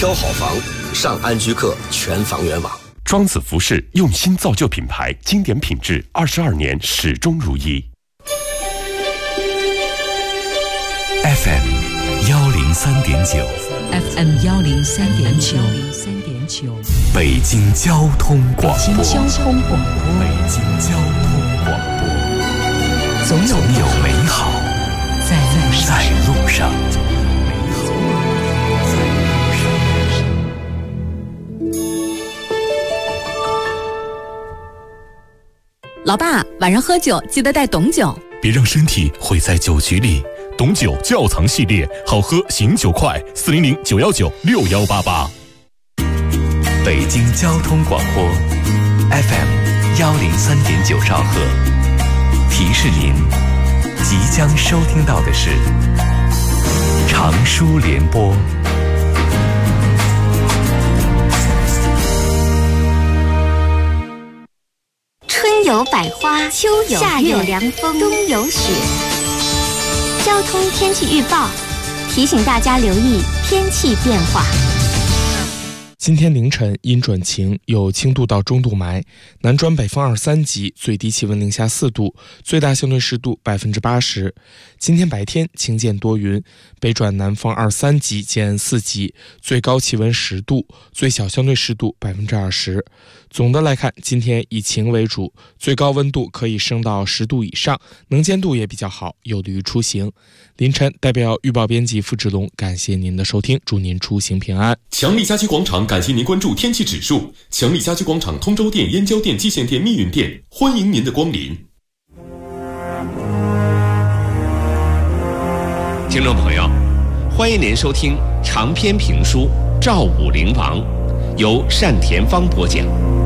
挑好房，上安居客全房源网。 庄子服饰用心造就品牌，经典品质22年始终如一。 FM 103.9 FM 103.9 北京交通广播。 北京交通广播，总有美好在路上。 老爸，晚上喝酒记得带董酒， 别让身体毁在酒局里。董酒窖藏系列，好喝醒酒快，400-919-6188。北京交通广播 FM 103.9兆赫，提示您即将收听到的是长舒联播。 春有百花，秋有夏有凉风，冬有雪。交通天气预报提醒大家留意天气变化。 今天凌晨阴转晴，有轻度到中度霾，南转北风2、3级，最低气温零下4度，最大相对湿度80%。今天白天晴间多云，北转南风2、3级见4级，最高气温10度，最小相对湿度20%。总的来看，今天以晴为主，最高温度可以升到10度以上，能见度也比较好，有利于出行。凌晨代表预报编辑付志龙，感谢您的收听，祝您出行平安。 强力家居广场感谢您关注天气指数。强力家居广场通州店、燕郊店、蓟县店、密云店，欢迎您的光临。 听众朋友，欢迎您收听长篇评书《赵武灵王》，由单田芳播讲。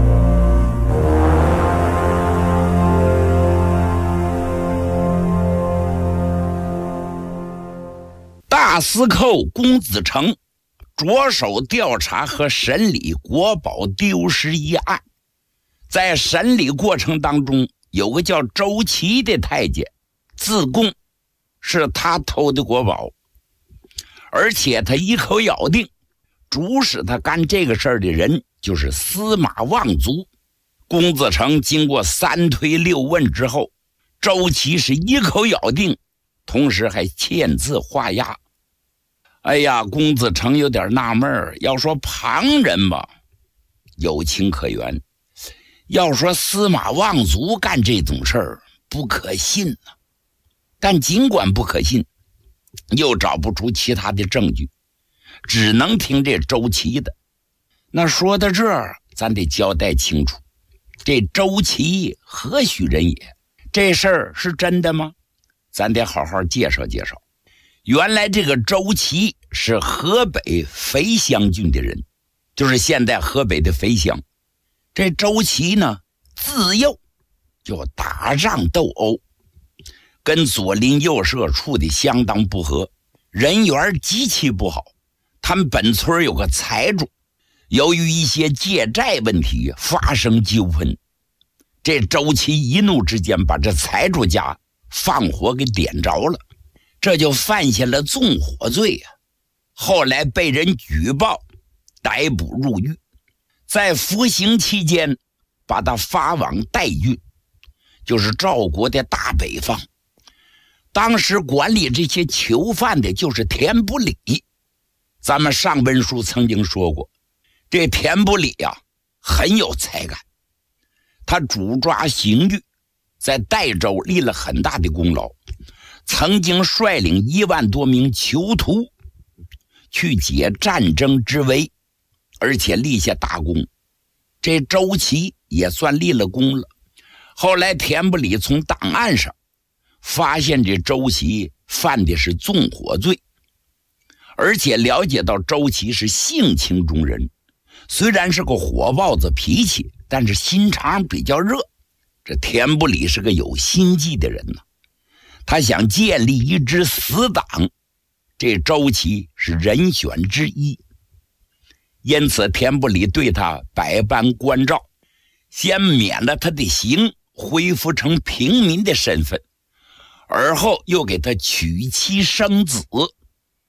大司寇公子成着手调查和审理国宝丢失一案，在审理过程当中，有个叫周琦的太监自供是他偷的国宝，而且他一口咬定主使他干这个事儿的人就是司马望族。公子成经过3推6问之后，周琦是一口咬定，同时还签字画押。哎呀，公子成有点纳闷儿，要说旁人吧，有情可原；要说司马望族干这种事儿，不可信啊。但尽管不可信，又找不出其他的证据，只能听这周琦的。那说到这儿，咱得交代清楚，这周琦何许人也？这事儿是真的吗？咱得好好介绍介绍。原来这个周琦是河北肥乡郡的人，就是现在河北的肥乡。这周琦呢，自幼就打仗斗殴，跟左邻右舍处的相当不和，人缘极其不好。他们本村有个财主，由于一些借债问题发生纠纷，这周琦一怒之间把这财主家放火给点着了，这就犯下了纵火罪啊。后来被人举报，逮捕入狱，在服刑期间把他发往代郡，就是赵国的大北方。当时管理这些囚犯的就是田不礼。咱们上文书曾经说过，这田不礼啊很有才干，他主抓刑狱，在代州立了很大的功劳，曾经率领1万多名囚徒去解战争之围，而且立下大功。这周琦也算立了功了。后来田不礼从档案上发现这周琦犯的是纵火罪，而且了解到周琦是性情中人，虽然是个火爆子脾气，但是心肠比较热。这田不礼是个有心计的人呢，他想建立一支死党，这周琦是人选之一。因此田不礼对他百般关照，先免了他的刑，恢复成平民的身份，而后又给他娶妻生子。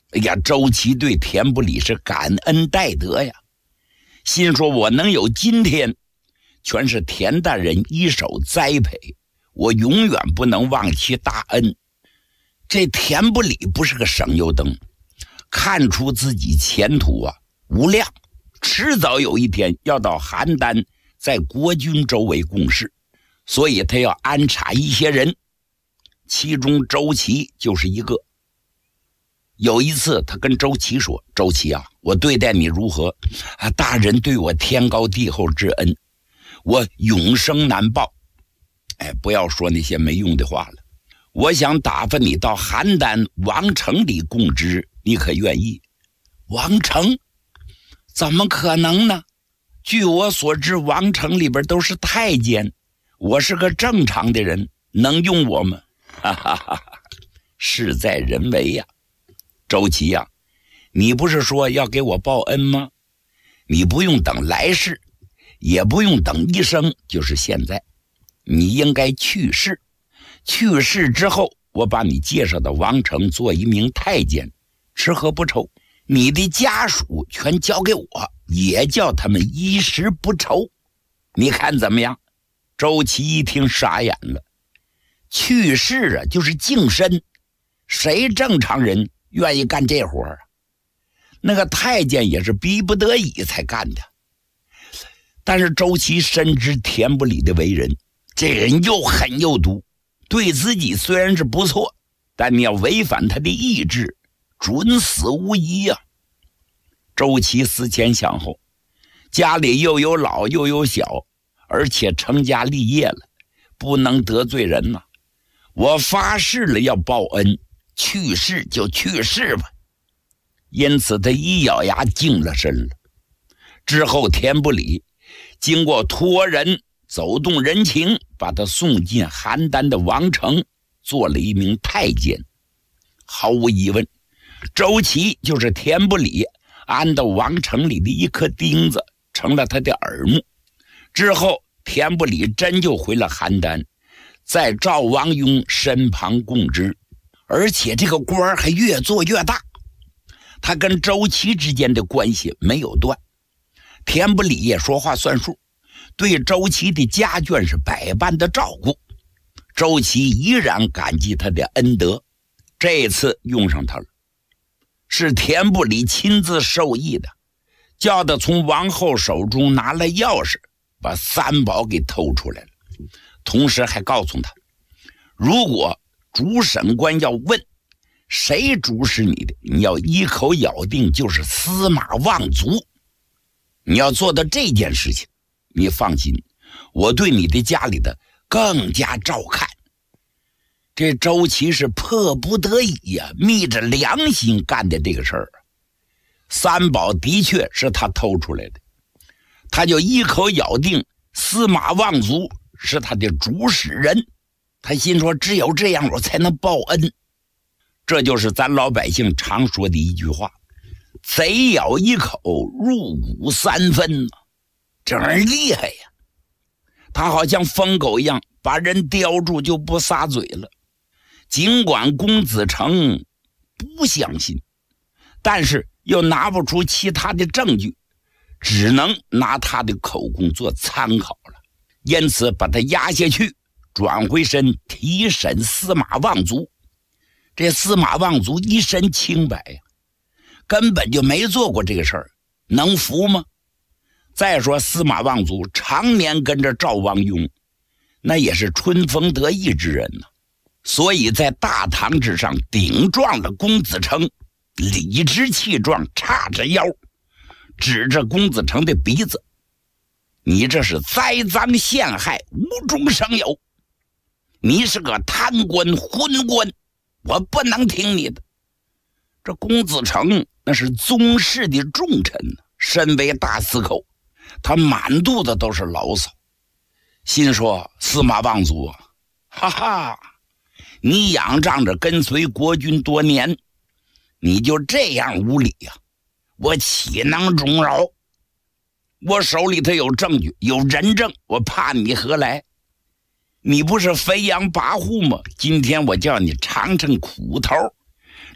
哎呀，周琦对田不礼是感恩戴德呀，心说我能有今天，全是田大人一手栽培，我永远不能忘其大恩。这田不礼不是个省油灯，看出自己前途无量，迟早有一天要到邯郸，在国君周围共事，所以他要安插一些人，其中周琦就是一个。有一次他跟周琦说，周琦我对待你如何大人对我天高地厚之恩，我永生难报。不要说那些没用的话了，我想打发你到邯郸王城里供职，你可愿意？王城？怎么可能呢？据我所知，王城里边都是太监，我是个正常的人，能用我吗？哈哈哈，事在人为呀。周琦你不是说要给我报恩吗？你不用等来世，也不用等一生，就是现在，你应该去世。去世之后，我把你介绍到王城做一名太监，吃喝不愁，你的家属全交给我，也叫他们衣食不愁。你看怎么样？周琦一听傻眼了，去世就是净身，谁正常人愿意干这活那个太监也是逼不得已才干的。但是周琦深知田不礼的为人，这人又狠又毒，对自己虽然是不错，但你要违反他的意志，准死无疑周琦思前想后，家里又有老又有小，而且成家立业了，不能得罪人呐。我发誓了要报恩，去世就去世吧。因此他一咬牙净了身了。之后田不礼经过托人走动人情，把他送进邯郸的王城，做了一名太监。毫无疑问，周琦就是田不礼安到王城里的一颗钉子，成了他的耳目。之后田不礼真就回了邯郸，在赵王雍身旁供职，而且这个官还越做越大。他跟周琦之间的关系没有断，田不礼也说话算数，对周琦的家眷是百般的照顾。周琦依然感激他的恩德，这次用上他了，是田不礼亲自授意的，叫他从王后手中拿了钥匙，把三宝给偷出来了。同时还告诉他，如果主审官要问谁主使你的，你要一口咬定就是司马望族。你要做到这件事情，你放心，我对你的家里的更加照看。这周琦是迫不得已昧着良心干的这个事儿。三宝的确是他偷出来的，他就一口咬定司马望族是他的主使人。他心说，只有这样我才能报恩。这就是咱老百姓常说的一句话，贼咬一口，入骨三分。这人厉害呀，他好像疯狗一样，把人叼住就不撒嘴了。尽管公子成不相信，但是又拿不出其他的证据，只能拿他的口供做参考了。因此把他押下去，转回身提审司马望族。这司马望族一身清白呀，根本就没做过这个事儿，能服吗？再说司马望族常年跟着赵王雍，那也是春风得意之人呢，所以在大堂之上顶撞了公子成，理直气壮，叉着腰指着公子成的鼻子，你这是栽赃陷害，无中生有，你是个贪官昏官，我不能听你的。这公子成那是宗室的重臣，身为大司寇，他满肚子都是牢骚，心说司马望族哈哈，你仰仗着跟随国君多年，你就这样无礼呀，我岂能容饶？我手里头有证据，有人证，我怕你何来？你不是飞扬跋扈吗？今天我叫你尝尝苦头，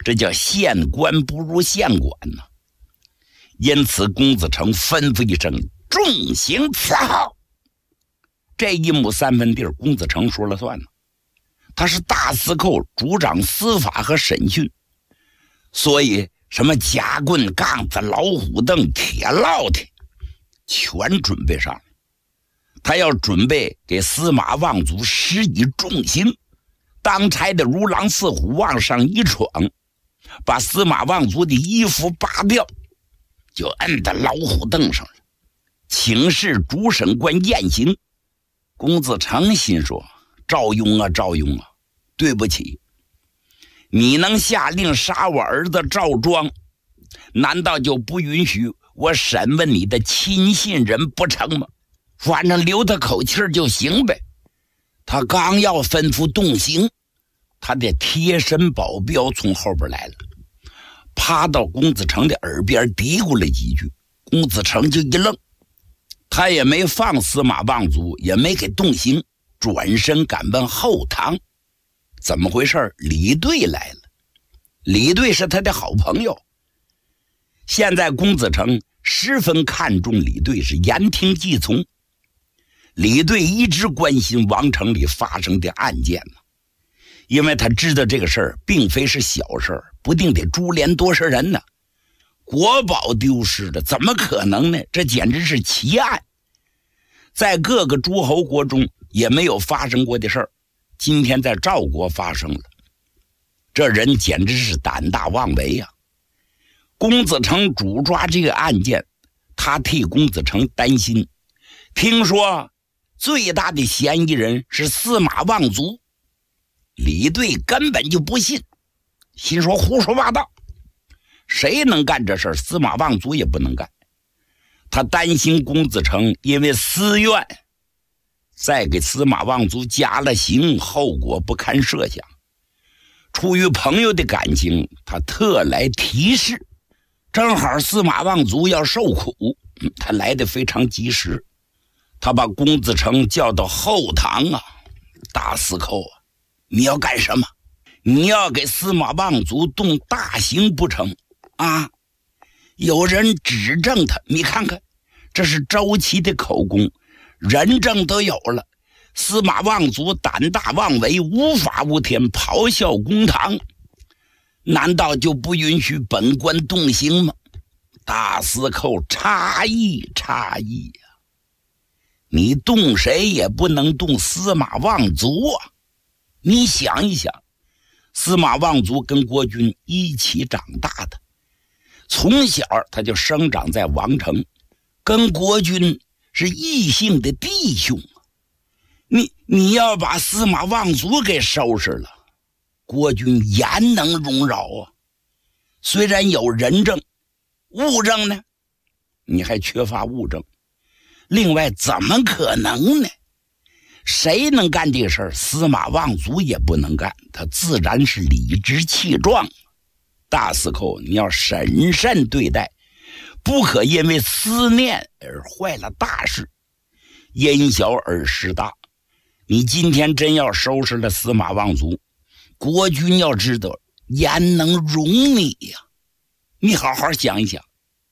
这叫县官不如县管呢。因此公子成吩咐一声，重刑伺候。这1亩3分地，公子成说了算呢。他是大司寇，主掌司法和审讯，所以什么夹棍、杠子、老虎凳、铁烙铁全准备上了。他要准备给司马望族施以重刑，当差的如狼似虎往上一闯，把司马望族的衣服扒掉，就摁在老虎凳上了，请示主审官验刑。公子成心说，赵雍啊，对不起，你能下令杀我儿子赵庄，难道就不允许我审问你的亲信人不成吗？反正留他口气就行呗。他刚要吩咐动刑，他的贴身保镖从后边来了，趴到公子成的耳边嘀咕了几句。公子成就一愣，他也没放司马望族，也没给动刑，转身赶奔后堂。怎么回事？李队来了。李队是他的好朋友，现在公子成十分看重李队，是言听计从。李队一直关心王城里发生的案件呢，因为他知道这个事儿并非是小事儿，不定得株连多少人呢。国宝丢失的怎么可能呢？这简直是奇案，在各个诸侯国中也没有发生过的事儿，今天在赵国发生了，这人简直是胆大妄为呀。公子成主抓这个案件，他替公子成担心，听说最大的嫌疑人是司马望族。李队根本就不信，心说胡说八道，谁能干这事儿？司马望族也不能干。他担心公子成因为私怨再给司马望族加了刑，后果不堪设想。出于朋友的感情，他特来提示，正好司马望族要受苦，他来得非常及时。他把公子成叫到后堂啊，大司寇啊，你要干什么？你要给司马望族动大刑不成啊？有人指证他，你看看，这是周琦的口供，人证都有了。司马望族胆大妄为，无法无天，咆哮公堂，难道就不允许本官动刑吗？大司寇诧异呀，你动谁也不能动司马望族啊！你想一想，司马望族跟国君一起长大的，从小他就生长在王城，跟国君是异姓的弟兄啊。你要把司马望族给收拾了，国君焉能容饶啊？虽然有人证，物证呢？你还缺乏物证。另外怎么可能呢？谁能干这事儿？司马望族也不能干，他自然是理直气壮。大司寇，你要审慎对待，不可因为思念而坏了大事。因小而事大，你今天真要收拾了司马望族，国君要知道焉能容你呀？你好好想一想。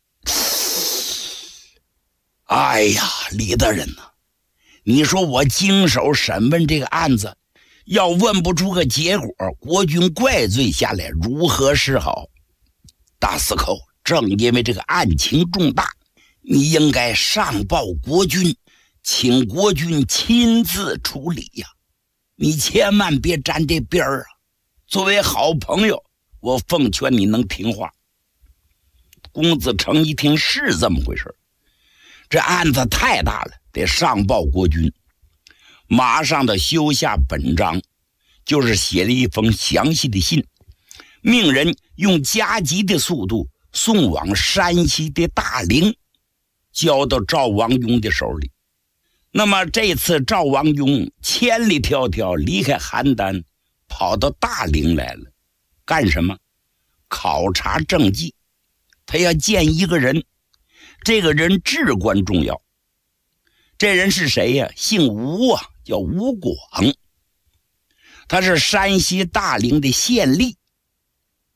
哎呀，李大人呐，你说我经手审问这个案子，要问不出个结果，国君怪罪下来，如何是好？大司寇，正因为这个案情重大，你应该上报国君，请国君亲自处理呀。你千万别沾这边儿啊！作为好朋友，我奉劝你能听话。公子成一听是这么回事，这案子太大了，得上报国君。马上的修下本章，就是写了一封详细的信，命人用加急的速度送往山西的大陵，交到赵王雍的手里。那么这次赵王雍千里迢迢离开邯郸，跑到大陵来了，干什么？考察政绩。他要见一个人，这个人至关重要。这人是谁呀？姓吴啊，叫吴广。他是山西大陵的县吏。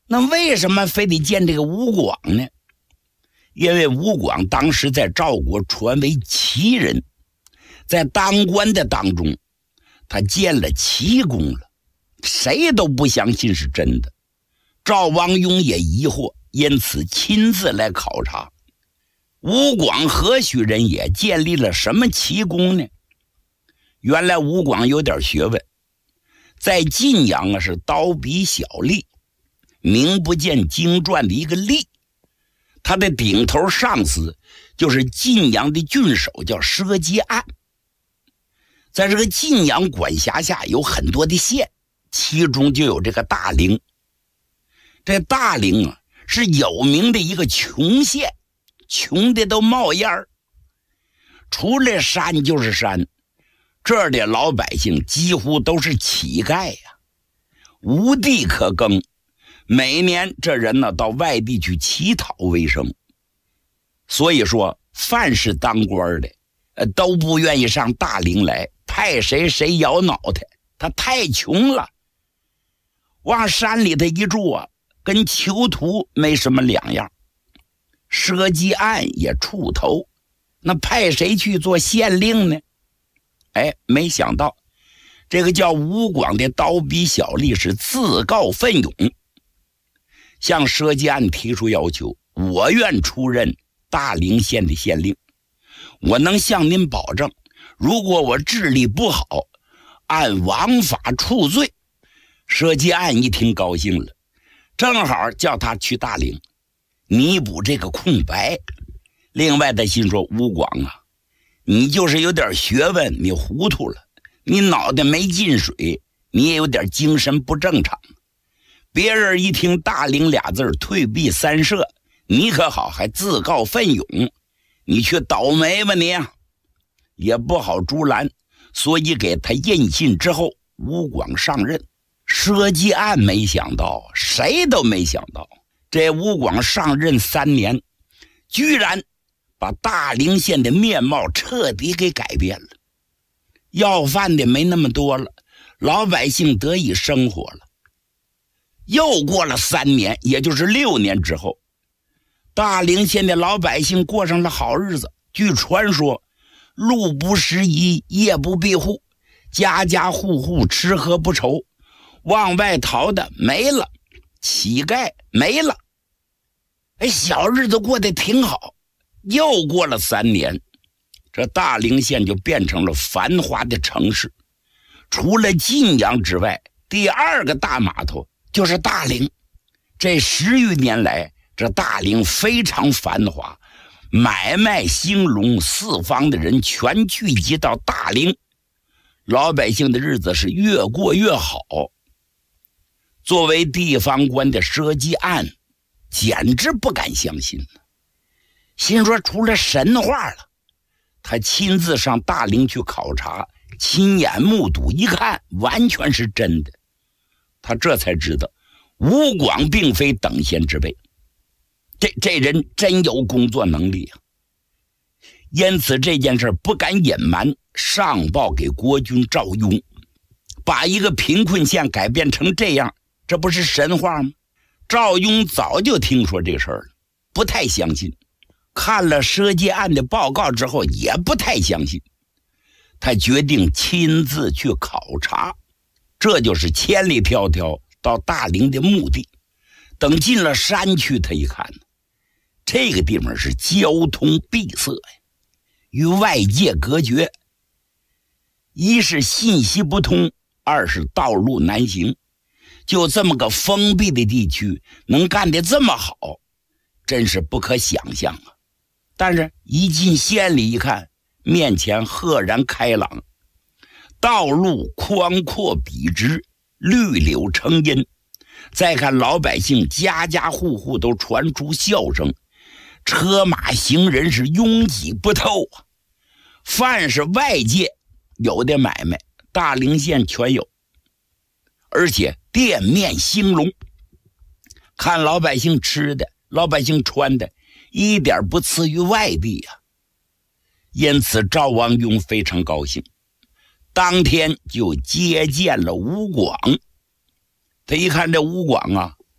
那为什么非得见这个吴广呢？因为吴广当时在赵国传为奇人，在当官的当中，他见了奇功了，谁都不相信是真的。赵王雍也疑惑，因此亲自来考察。吴广何许人也？建立了什么奇功呢？原来吴广有点学问，在晋阳是刀笔小吏，名不见经传的一个吏。他的顶头上司就是晋阳的郡守，叫佘基案。在这个晋阳管辖下有很多的县，其中就有这个大陵。这大陵啊，是有名的一个穷县，穷的都冒烟儿，除了山就是山。这儿的老百姓几乎都是乞丐呀，无地可耕。每年这人呢到外地去乞讨为生，所以说凡是当官的都不愿意上大陵来，派谁谁摇脑袋，他太穷了。往山里头一住啊，跟囚徒没什么两样。佘基案也触头，那派谁去做县令呢？没想到这个叫吴广的刀笔小吏是自告奋勇，向佘基案提出要求，我愿出任大陵县的县令，我能向您保证，如果我治理不好，按王法处罪。佘基案一听高兴了，正好叫他去大陵弥补这个空白。另外他心说，吴广啊，你就是有点学问，你糊涂了，你脑袋没进水，你也有点精神不正常。别人一听大陵俩字退避三舍，你可好还自告奋勇，你却倒霉吧你啊，也不好阻拦。所以给他印信之后，吴广上任。佘基案没想到，谁都没想到，这吴广上任3年，居然把大陵县的面貌彻底给改变了。要饭的没那么多了，老百姓得以生活了。又过了3年，也就是6年之后，大陵县的老百姓过上了好日子。据传说，路不拾遗，夜不闭户，家家户户吃喝不愁，往外逃的没了，乞丐没了，小日子过得挺好。又过了3年，这大陵县就变成了繁华的城市，除了晋阳之外，第2个大码头就是大陵。这10余年来，这大陵非常繁华，买卖兴隆，四方的人全聚集到大陵，老百姓的日子是越过越好。作为地方官的佘基案简直不敢相信，心说除了神话了。他亲自上大陵去考察，亲眼目睹一看，完全是真的。他这才知道吴广并非等闲之辈，这人真有工作能力啊。因此这件事不敢隐瞒，上报给国君赵雍，把一个贫困县改变成这样，这不是神话吗？赵雍早就听说这事儿了，不太相信。看了佘基案的报告之后，也不太相信。他决定亲自去考察，这就是千里迢迢到大陵的目的。等进了山区，他一看，这个地方是交通闭塞呀，与外界隔绝。一是信息不通，二是道路难行。就这么个封闭的地区，能干得这么好，真是不可想象啊。但是一进县里一看，面前赫然开朗，道路宽阔笔直，绿柳成荫。再看老百姓家家户户都传出笑声，车马行人是拥挤不透啊。凡是外界有的买卖，大陵县全有，而且店面兴隆。看老百姓吃的，老百姓穿的，一点不次于外地啊。因此赵王雍非常高兴，当天就接见了吴广。他一看这吴广啊，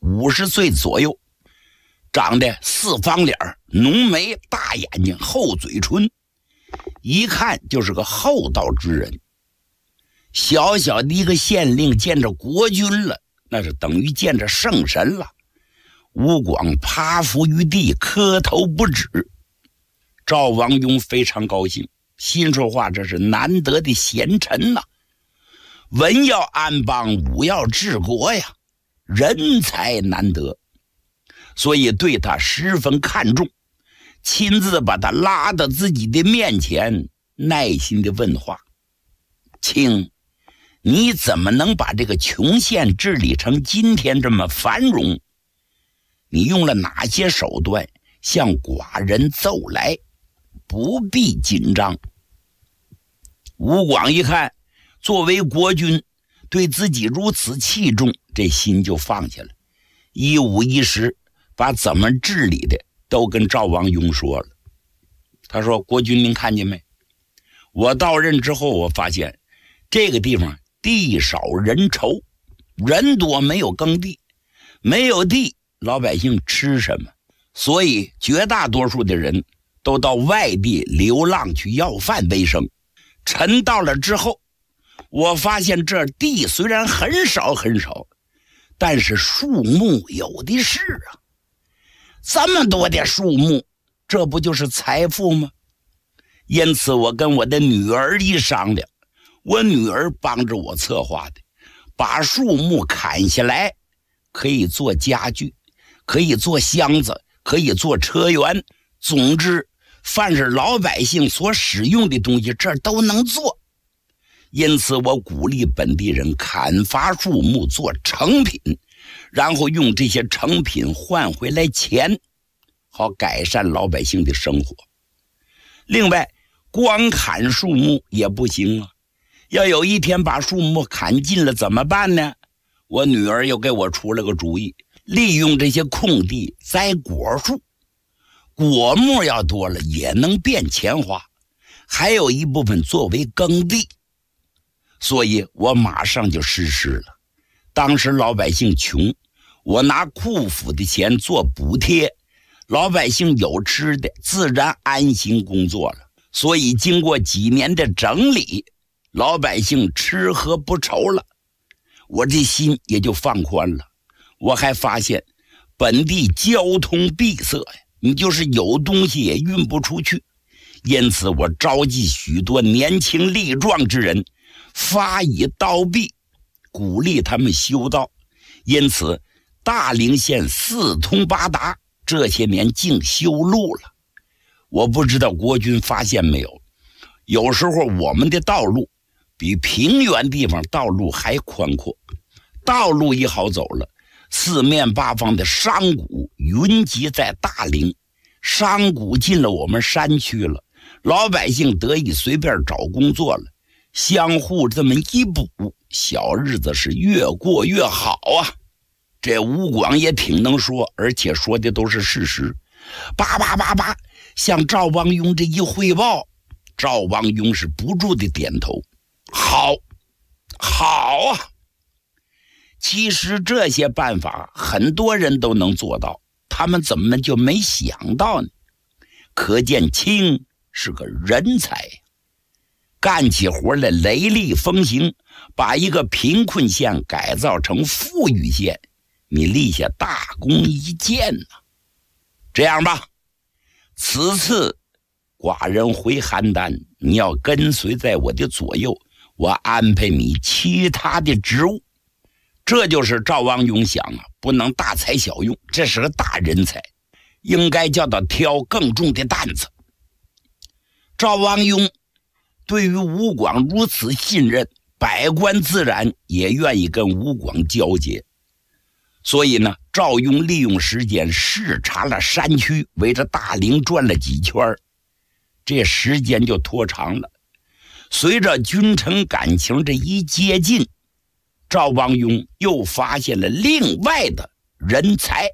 50岁左右，长得四方脸，浓眉大眼睛，厚嘴唇，一看就是个厚道之人。小小的一个县令见着国君了，那是等于见着圣神了。吴广趴伏于地，磕头不止。赵王雍非常高兴，心说话，这是难得的贤臣呐，文要安邦，武要治国呀，人才难得，所以对他十分看重，亲自把他拉到自己的面前，耐心的问话：卿，你怎么能把这个穷县治理成今天这么繁荣？你用了哪些手段向寡人奏来？不必紧张。吴广一看，作为国君，对自己如此器重，这心就放下了，一五一十把怎么治理的都跟赵王雍说了。他说：国君您看见没，我到任之后，我发现这个地方地少人稠，人多没有耕地，没有地老百姓吃什么？所以绝大多数的人都到外地流浪去要饭为生。臣到了之后，我发现这地虽然很少很少，但是树木有的是啊。这么多的树木，这不就是财富吗？因此我跟我的女儿一商量，我女儿帮着我策划的，把树木砍下来，可以做家具，可以做箱子，可以做车辕，总之凡是老百姓所使用的东西，这都能做。因此我鼓励本地人砍伐树木做成品，然后用这些成品换回来钱，好改善老百姓的生活。另外，光砍树木也不行啊，要有一天把树木砍尽了怎么办呢？我女儿又给我出了个主意，利用这些空地栽果树，果木要多了也能变钱花，还有一部分作为耕地。所以我马上就实施了。当时老百姓穷，我拿库府的钱做补贴，老百姓有吃的，自然安心工作了。所以经过几年的整理，老百姓吃喝不愁了，我这心也就放宽了。我还发现本地交通闭塞呀，你就是有东西也运不出去。因此我召集许多年轻力壮之人，发以刀币，鼓励他们修道。因此大陵县四通八达，这些年竟修路了。我不知道国君发现没有，有时候我们的道路比平原地方道路还宽阔，道路一好走了，四面八方的商贾云集在大陵，商贾进了我们山区了，老百姓得以随便找工作了，相互这么一补，小日子是越过越好啊。这吴广也挺能说，而且说的都是事实。叭叭叭叭向赵王雍这一汇报，赵王雍是不住的点头，好好啊。其实这些办法很多人都能做到，他们怎么就没想到呢？可见卿是个人才，干起活来雷厉风行，把一个贫困县改造成富裕县，你立下大功一件呐。这样吧，此次寡人回邯郸，你要跟随在我的左右，我安排你其他的职务。这就是赵王雍想啊，不能大材小用，这是个大人才，应该叫他挑更重的担子。赵王雍对于吴广如此信任，百官自然也愿意跟吴广交接。所以呢，赵雍利用时间视察了山区，围着大陵转了几圈，这时间就拖长了。随着君臣感情这一接近，赵王雍又发现了另外的人才。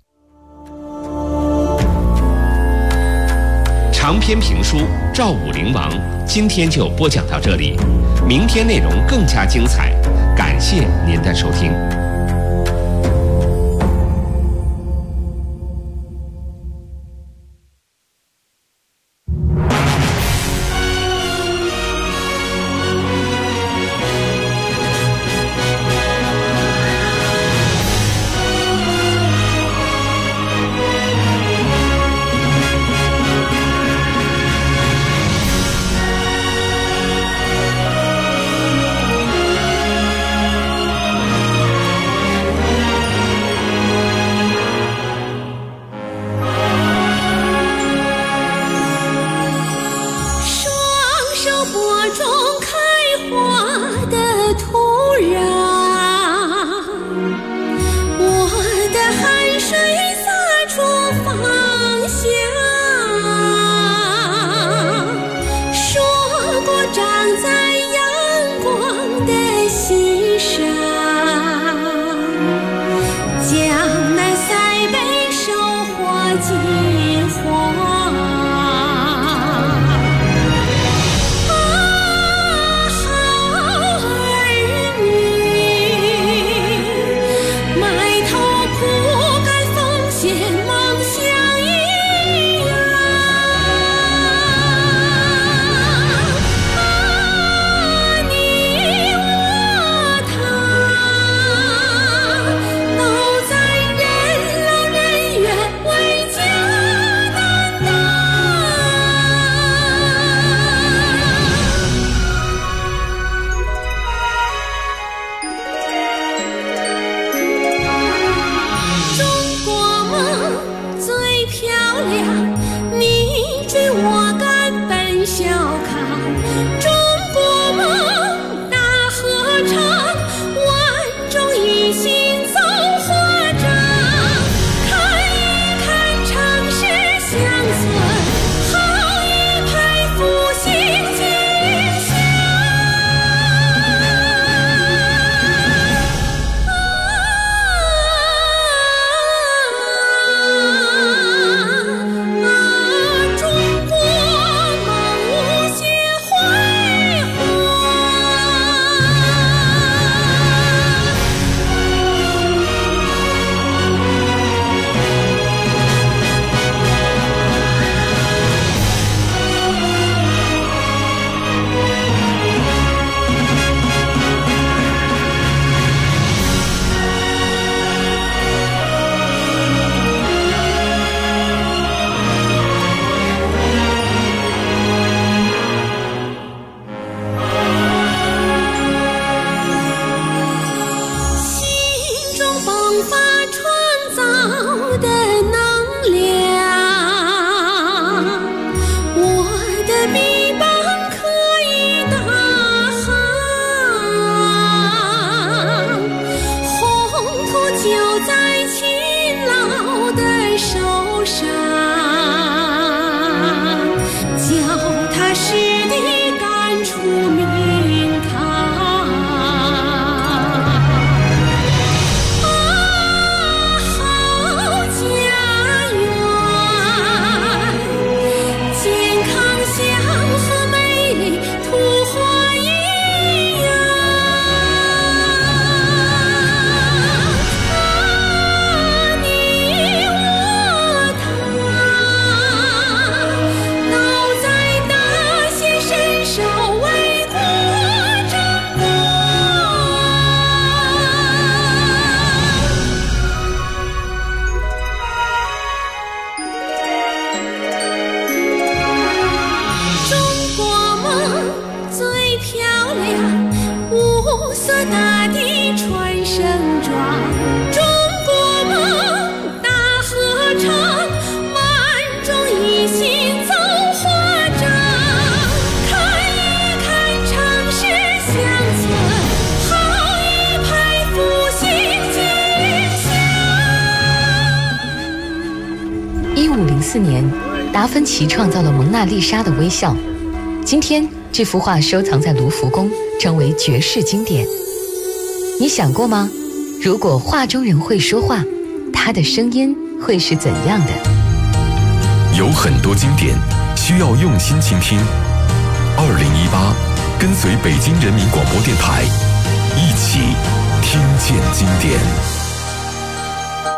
长篇评书《赵武灵王》今天就播讲到这里，明天内容更加精彩，感谢您的收听。 大地传声壮，中国梦大合唱，万众一心走华章。看一看城市乡村，好一派复兴景象。1504年，达芬奇创造了蒙娜丽莎的微笑。今天，这幅画收藏在卢浮宫，成为绝世经典。你想过吗？如果画中人会说话，他的声音会是怎样的？ 有很多经典需要用心倾听。2018，跟随北京人民广播电台，一起听见经典。